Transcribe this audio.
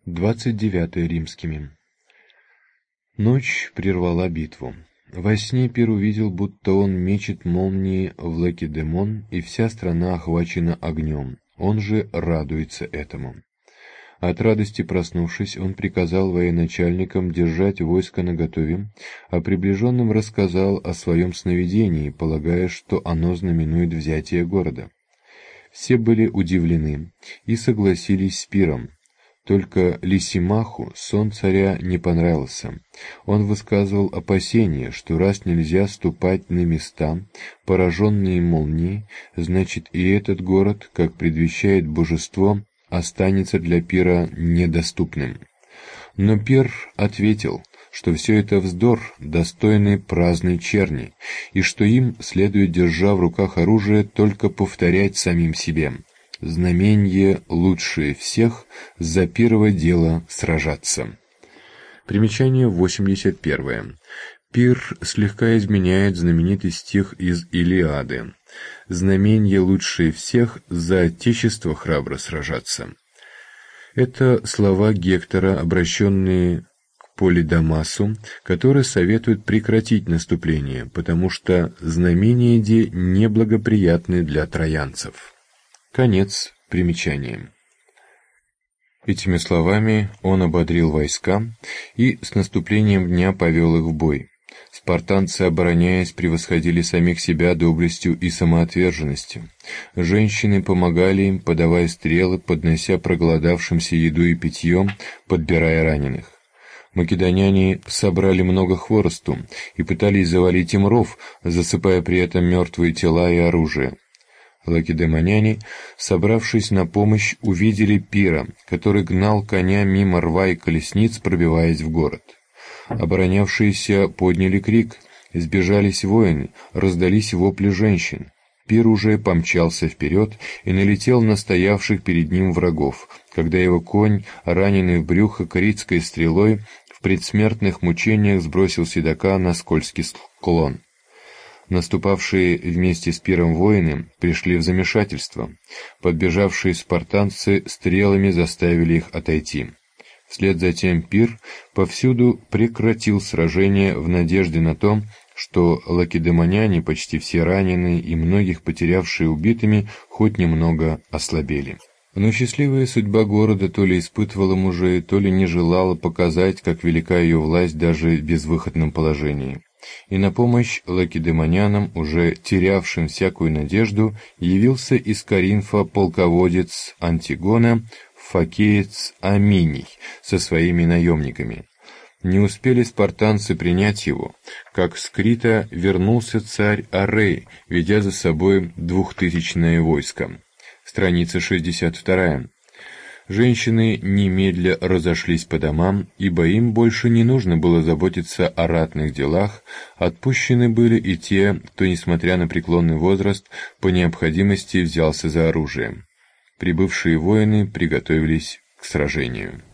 29 римскими. Ночь прервала битву. Во сне Пир увидел, будто он мечет молнии в Лакедемон, и вся страна охвачена огнем. Он же радуется этому. От радости проснувшись, он приказал военачальникам держать войско наготове, а приближенным рассказал о своем сновидении, полагая, что оно знаменует взятие города. Все были удивлены и согласились с Пиром. Только Лисимаху сон царя не понравился. Он высказывал опасение, что раз нельзя ступать на места, пораженные молнией, значит и этот город, как предвещает божество, останется для Пира недоступным. Но Пир ответил, что все это вздор, достойный праздной черни, и что им следует, держа в руках оружие, только повторять самим себе: знаменье лучшее всех, за первое дело сражаться. Примечание 81. Пир слегка изменяет знаменитый стих из Илиады: знаменье лучшее всех, за отечество храбро сражаться. Это слова Гектора, обращенные к Полидамасу, который советует прекратить наступление, потому что знамения де неблагоприятны для троянцев. Конец примечания. Этими словами он ободрил войска и с наступлением дня повел их в бой. Спартанцы, обороняясь, превосходили самих себя доблестью и самоотверженностью. Женщины помогали им, подавая стрелы, поднося проголодавшимся еду и питье, подбирая раненых. Македоняне собрали много хворосту и пытались завалить им ров, засыпая при этом мертвые тела и оружие. Лакедемоняне, собравшись на помощь, увидели Пира, который гнал коня мимо рва и колесниц, пробиваясь в город. Оборонявшиеся подняли крик, сбежались воины, раздались вопли женщин. Пир уже помчался вперед и налетел на стоявших перед ним врагов, когда его конь, раненый в брюхо корицкой стрелой, в предсмертных мучениях сбросил седока на скользкий склон. Наступавшие вместе с Пиром воины пришли в замешательство. Подбежавшие спартанцы стрелами заставили их отойти. Вслед за тем Пир повсюду прекратил сражение в надежде на то, что лакедемоняне, почти все раненые и многих потерявшие убитыми, хоть немного ослабели. Но счастливая судьба города то ли испытывала мужей, то ли не желала показать, как велика ее власть даже в безвыходном положении. И на помощь лакедемонянам, уже терявшим всякую надежду, явился из Коринфа полководец Антигона, фокеец Аминий со своими наемниками. Не успели спартанцы принять его, как с Крита вернулся царь Арей, ведя за собой 2000-е войско. Страница 62. Женщины немедля разошлись по домам, ибо им больше не нужно было заботиться о ратных делах, отпущены были и те, кто, несмотря на преклонный возраст, по необходимости взялся за оружие. Прибывшие воины приготовились к сражению.